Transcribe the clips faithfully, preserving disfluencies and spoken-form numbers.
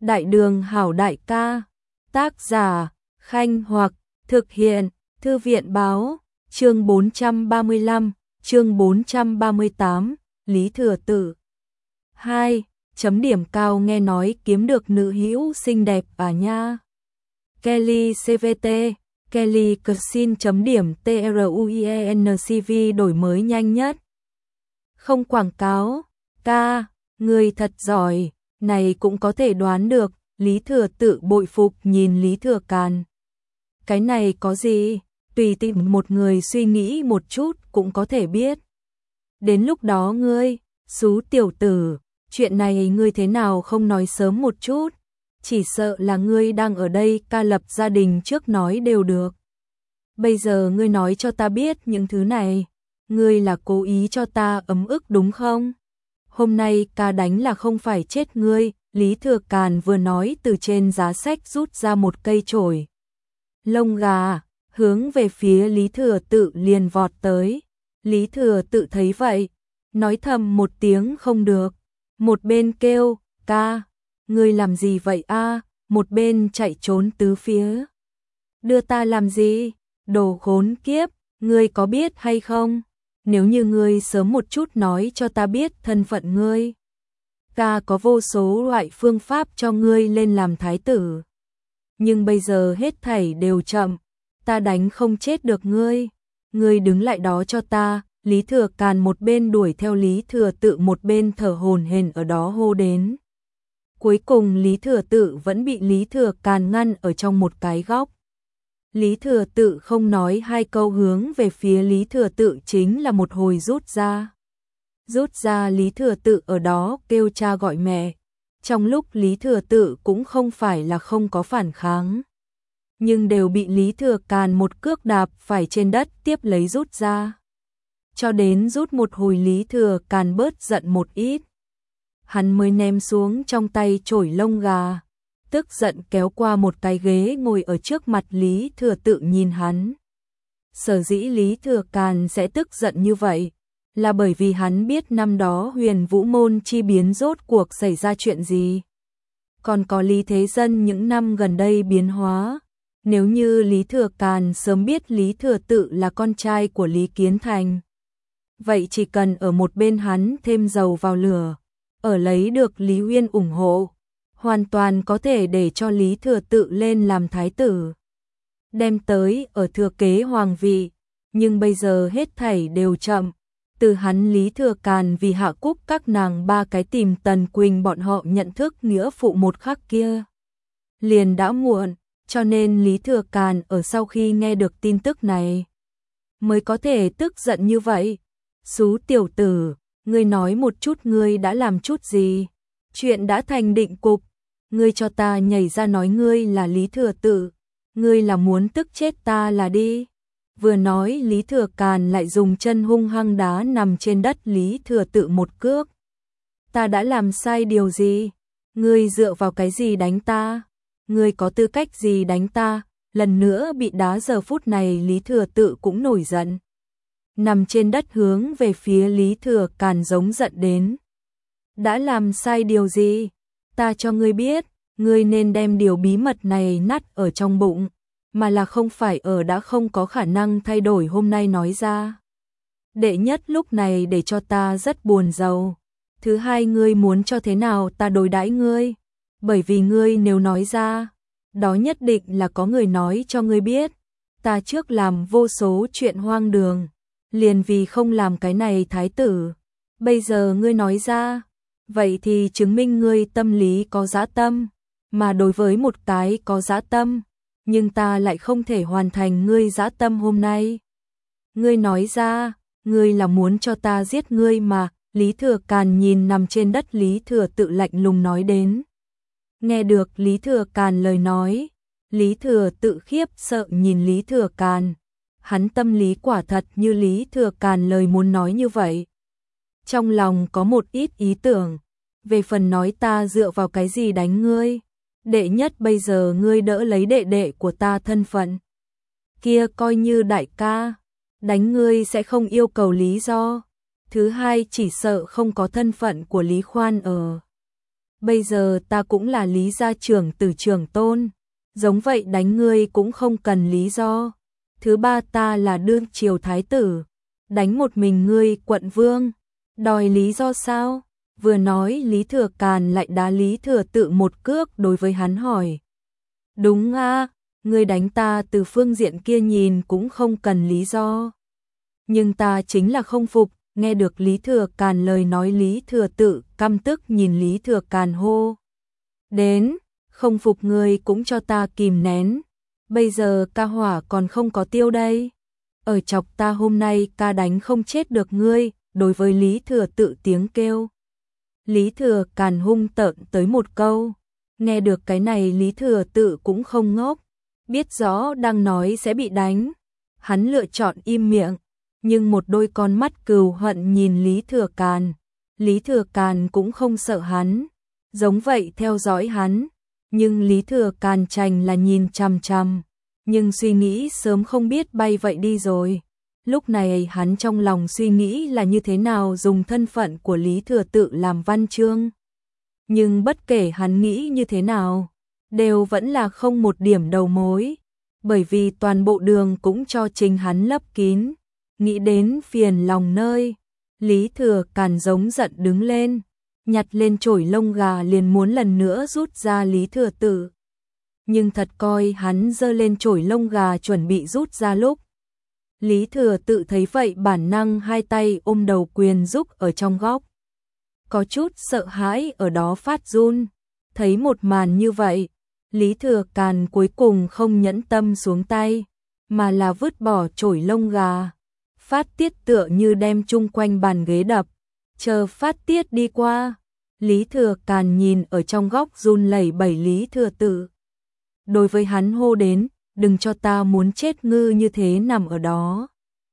Đại đường hảo đại ca, tác giả, Khanh Hoặc, thực hiện, Thư viện báo, chương bốn trăm ba mươi lăm, chương bốn trăm ba mươi tám, Lý Thừa Tự. hai. Chấm điểm cao nghe nói kiếm được nữ hữu xinh đẹp à nha. Kelly xê vê tê, Kelly Cuisine chấm điểm TRUIENCV đổi mới nhanh nhất. Không quảng cáo, ca, người thật giỏi, này cũng có thể đoán được, Lý Thừa Tự bội phục nhìn Lý Thừa Càn. Cái này có gì, tùy tìm một người suy nghĩ một chút cũng có thể biết. Đến lúc đó ngươi, xú tiểu tử, chuyện này ngươi thế nào không nói sớm một chút, chỉ sợ là ngươi đang ở đây ca lập gia đình trước nói đều được. Bây giờ ngươi nói cho ta biết những thứ này, ngươi là cố ý cho ta ấm ức đúng không? Hôm nay ca đánh là không phải chết ngươi, Lý Thừa Càn vừa nói từ trên giá sách rút ra một cây chổi lông gà, hướng về phía Lý Thừa Tự liền vọt tới. Lý Thừa Tự thấy vậy, nói thầm một tiếng không được, một bên kêu, ca, ngươi làm gì vậy a? Một bên chạy trốn tứ phía. Đưa ta làm gì? Đồ khốn kiếp, ngươi có biết hay không? Nếu như ngươi sớm một chút nói cho ta biết thân phận ngươi, ta có vô số loại phương pháp cho ngươi lên làm thái tử. Nhưng bây giờ hết thảy đều chậm, ta đánh không chết được ngươi. Ngươi đứng lại đó cho ta. Lý Thừa Càn một bên đuổi theo Lý Thừa Tự một bên thở hổn hển ở đó hô đến. Cuối cùng Lý Thừa Tự vẫn bị Lý Thừa Càn ngăn ở trong một cái góc. Lý Thừa Tự không nói hai câu hướng về phía Lý Thừa Tự chính là một hồi rút ra. Rút ra Lý Thừa Tự ở đó kêu cha gọi mẹ. Trong lúc Lý Thừa Tự cũng không phải là không có phản kháng, nhưng đều bị Lý Thừa Càn một cước đạp phải trên đất tiếp lấy rút ra. Cho đến rút một hồi Lý Thừa Càn bớt giận một ít, hắn mới ném xuống trong tay chổi lông gà, tức giận kéo qua một cái ghế ngồi ở trước mặt Lý Thừa Tự nhìn hắn. Sở dĩ Lý Thừa Càn sẽ tức giận như vậy, là bởi vì hắn biết năm đó Huyền Vũ Môn chi biến rốt cuộc xảy ra chuyện gì. Còn có Lý Thế Dân những năm gần đây biến hóa. Nếu như Lý Thừa Càn sớm biết Lý Thừa Tự là con trai của Lý Kiến Thành, vậy chỉ cần ở một bên hắn thêm dầu vào lửa, ở lấy được Lý Uyên ủng hộ, hoàn toàn có thể để cho Lý Thừa Tự lên làm thái tử, đem tới ở thừa kế hoàng vị. Nhưng bây giờ hết thảy đều chậm, từ hắn Lý Thừa Càn vì Hạ Cúc các nàng ba cái tìm Tần Quỳnh bọn họ nhận thức nghĩa phụ một khắc kia, liền đã muộn. Cho nên Lý Thừa Càn ở sau khi nghe được tin tức này mới có thể tức giận như vậy. Xú tiểu tử, ngươi nói một chút ngươi đã làm chút gì? Chuyện đã thành định cục, ngươi cho ta nhảy ra nói ngươi là Lý Thừa Tự, ngươi là muốn tức chết ta là đi. Vừa nói Lý Thừa Càn lại dùng chân hung hăng đá nằm trên đất Lý Thừa Tự một cước. Ta đã làm sai điều gì? Ngươi dựa vào cái gì đánh ta? Ngươi có tư cách gì đánh ta? Lần nữa bị đá giờ phút này Lý Thừa Tự cũng nổi giận, nằm trên đất hướng về phía Lý Thừa Càn giống giận đến. Đã làm sai điều gì? Ta cho ngươi biết, ngươi nên đem điều bí mật này nát ở trong bụng, mà là không phải ở đã không có khả năng thay đổi hôm nay nói ra. Đệ nhất lúc này để cho ta rất buồn rầu. Thứ hai, ngươi muốn cho thế nào ta đối đãi ngươi? Bởi vì ngươi nếu nói ra, đó nhất định là có người nói cho ngươi biết. Ta trước làm vô số chuyện hoang đường, liền vì không làm cái này thái tử. Bây giờ ngươi nói ra, vậy thì chứng minh ngươi tâm lý có dã tâm. Mà đối với một cái có dã tâm, nhưng ta lại không thể hoàn thành ngươi dã tâm hôm nay. Ngươi nói ra, ngươi là muốn cho ta giết ngươi mà. Lý Thừa Càn nhìn nằm trên đất Lý Thừa Tự lạnh lùng nói đến. Nghe được Lý Thừa Càn lời nói, Lý Thừa Tự khiếp sợ nhìn Lý Thừa Càn. Hắn tâm lý quả thật như Lý Thừa Càn lời muốn nói như vậy. Trong lòng có một ít ý tưởng, về phần nói ta dựa vào cái gì đánh ngươi. Đệ nhất bây giờ ngươi đỡ lấy đệ đệ của ta thân phận. Kia coi như đại ca, đánh ngươi sẽ không yêu cầu lý do. Thứ hai, chỉ sợ không có thân phận của Lý Khoan ở bây giờ ta cũng là Lý gia trưởng tử trưởng tôn, giống vậy đánh ngươi cũng không cần lý do. Thứ ba ta là đương triều thái tử, đánh một mình ngươi quận vương, đòi lý do sao? Vừa nói Lý Thừa Càn lại đá Lý Thừa Tự một cước đối với hắn hỏi. Đúng a, ngươi đánh ta từ phương diện kia nhìn cũng không cần lý do. Nhưng ta chính là không phục. Nghe được Lý Thừa Càn lời nói, Lý Thừa Tự căm tức nhìn Lý Thừa Càn hô. Đến, không phục ngươi cũng cho ta kìm nén. Bây giờ ca hỏa còn không có tiêu đây. Ở chọc ta hôm nay ca đánh không chết được ngươi, đối với Lý Thừa Tự tiếng kêu. Lý Thừa Càn hung tợn tới một câu. Nghe được cái này Lý Thừa Tự cũng không ngốc. Biết rõ đang nói sẽ bị đánh. Hắn lựa chọn im miệng. Nhưng một đôi con mắt cừu hận nhìn Lý Thừa Càn. Lý Thừa Càn cũng không sợ hắn. Giống vậy theo dõi hắn. Nhưng Lý Thừa Càn chành là nhìn chằm chằm. Nhưng suy nghĩ sớm không biết bay vậy đi rồi. Lúc này hắn trong lòng suy nghĩ là như thế nào dùng thân phận của Lý Thừa Tự làm văn chương. Nhưng bất kể hắn nghĩ như thế nào, đều vẫn là không một điểm đầu mối. Bởi vì toàn bộ đường cũng cho chính hắn lấp kín. Nghĩ đến phiền lòng nơi, Lý Thừa Càn giống giận đứng lên, nhặt lên chổi lông gà liền muốn lần nữa rút ra Lý Thừa Tự. Nhưng thật coi hắn giơ lên chổi lông gà chuẩn bị rút ra lúc. Lý Thừa Tự thấy vậy bản năng hai tay ôm đầu quyền rúc ở trong góc. Có chút sợ hãi ở đó phát run, thấy một màn như vậy, Lý Thừa Càn cuối cùng không nhẫn tâm xuống tay, mà là vứt bỏ chổi lông gà. Phát tiết tựa như đem chung quanh bàn ghế đập, chờ phát tiết đi qua. Lý Thừa Càn nhìn ở trong góc run lẩy bẩy Lý Thừa Tự. Đối với hắn hô đến, đừng cho ta muốn chết ngư như thế nằm ở đó.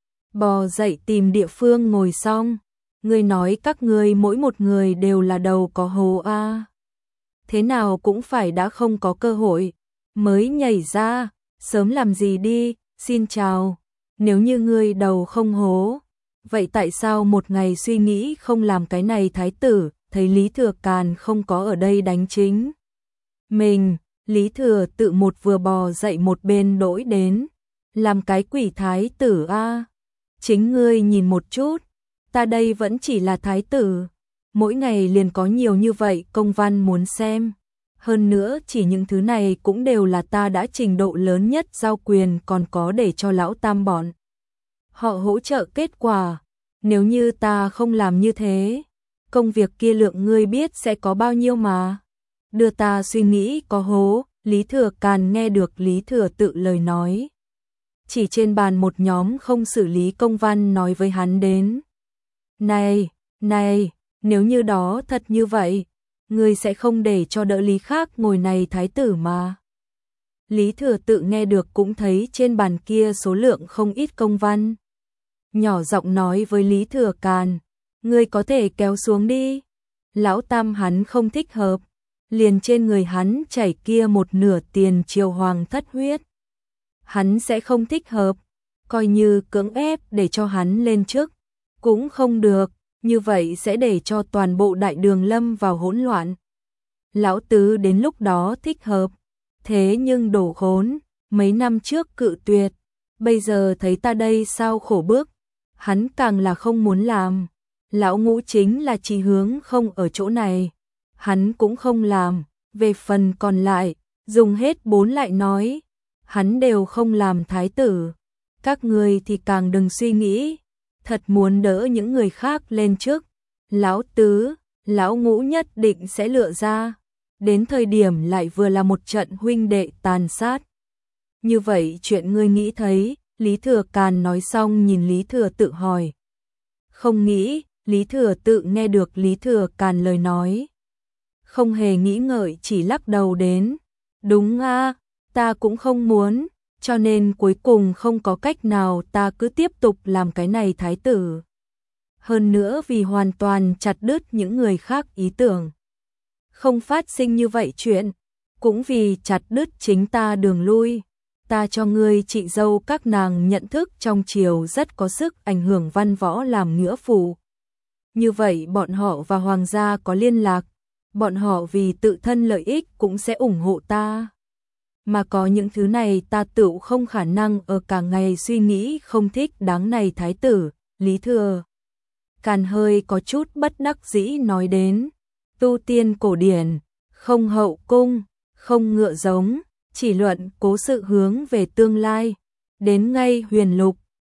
Bò dậy tìm địa phương ngồi xong, ngươi nói các ngươi mỗi một người đều là đầu có hồ a. Thế nào cũng phải đã không có cơ hội, mới nhảy ra, sớm làm gì đi, xin chào. Nếu như ngươi đầu không hố, vậy tại sao một ngày suy nghĩ không làm cái này thái tử, thấy Lý Thừa Càn không có ở đây đánh chính mình, Lý Thừa Tự một vừa bò dậy một bên đỗi đến, làm cái quỷ thái tử a. Chính ngươi nhìn một chút, ta đây vẫn chỉ là thái tử, mỗi ngày liền có nhiều như vậy công văn muốn xem. Hơn nữa chỉ những thứ này cũng đều là ta đã trình độ lớn nhất giao quyền còn có để cho lão tam bọn họ hỗ trợ kết quả. Nếu như ta không làm như thế, công việc kia lượng ngươi biết sẽ có bao nhiêu mà. Đưa ta suy nghĩ có hố. Lý Thừa Càn nghe được Lý Thừa Tự lời nói. Chỉ trên bàn một nhóm không xử lý công văn nói với hắn đến. Này, này, nếu như đó thật như vậy, ngươi sẽ không để cho đỡ Lý khác ngồi này thái tử mà. Lý Thừa Tự nghe được cũng thấy trên bàn kia số lượng không ít công văn. Nhỏ giọng nói với Lý Thừa Càn, ngươi có thể kéo xuống đi. Lão tam hắn không thích hợp, liền trên người hắn chảy kia một nửa tiền triều hoàng thất huyết. Hắn sẽ không thích hợp, coi như cưỡng ép để cho hắn lên chức, cũng không được, như vậy sẽ để cho toàn bộ đại đường lâm vào hỗn loạn. Lão tứ đến lúc đó thích hợp, thế nhưng đổ khốn, mấy năm trước cự tuyệt, bây giờ thấy ta đây sao khổ bước, hắn càng là không muốn làm. Lão ngũ chính là chí hướng không ở chỗ này, hắn cũng không làm, về phần còn lại, dùng hết bốn lại nói, hắn đều không làm thái tử. Các người thì càng đừng suy nghĩ, thật muốn đỡ những người khác lên trước, lão tứ, lão ngũ nhất định sẽ lựa ra, đến thời điểm lại vừa là một trận huynh đệ tàn sát. Như vậy chuyện ngươi nghĩ thấy, Lý Thừa Càn nói xong nhìn Lý Thừa Tự hỏi. Không nghĩ, Lý Thừa Tự nghe được Lý Thừa Càn lời nói. Không hề nghĩ ngợi chỉ lắc đầu đến. Đúng a, ta cũng không muốn, cho nên cuối cùng không có cách nào ta cứ tiếp tục làm cái này thái tử. Hơn nữa vì hoàn toàn chặt đứt những người khác ý tưởng. Không phát sinh như vậy chuyện, cũng vì chặt đứt chính ta đường lui. Ta cho ngươi chị dâu các nàng nhận thức trong triều rất có sức ảnh hưởng văn võ làm nghĩa phụ. Như vậy bọn họ và hoàng gia có liên lạc, bọn họ vì tự thân lợi ích cũng sẽ ủng hộ ta. Mà có những thứ này ta tự không khả năng ở cả ngày suy nghĩ không thích đáng này thái tử, Lý Thừa. Càn hơi có chút bất đắc dĩ nói đến, tu tiên cổ điển, không hậu cung, không ngựa giống, chỉ luận cố sự hướng về tương lai, đến ngay huyền lục,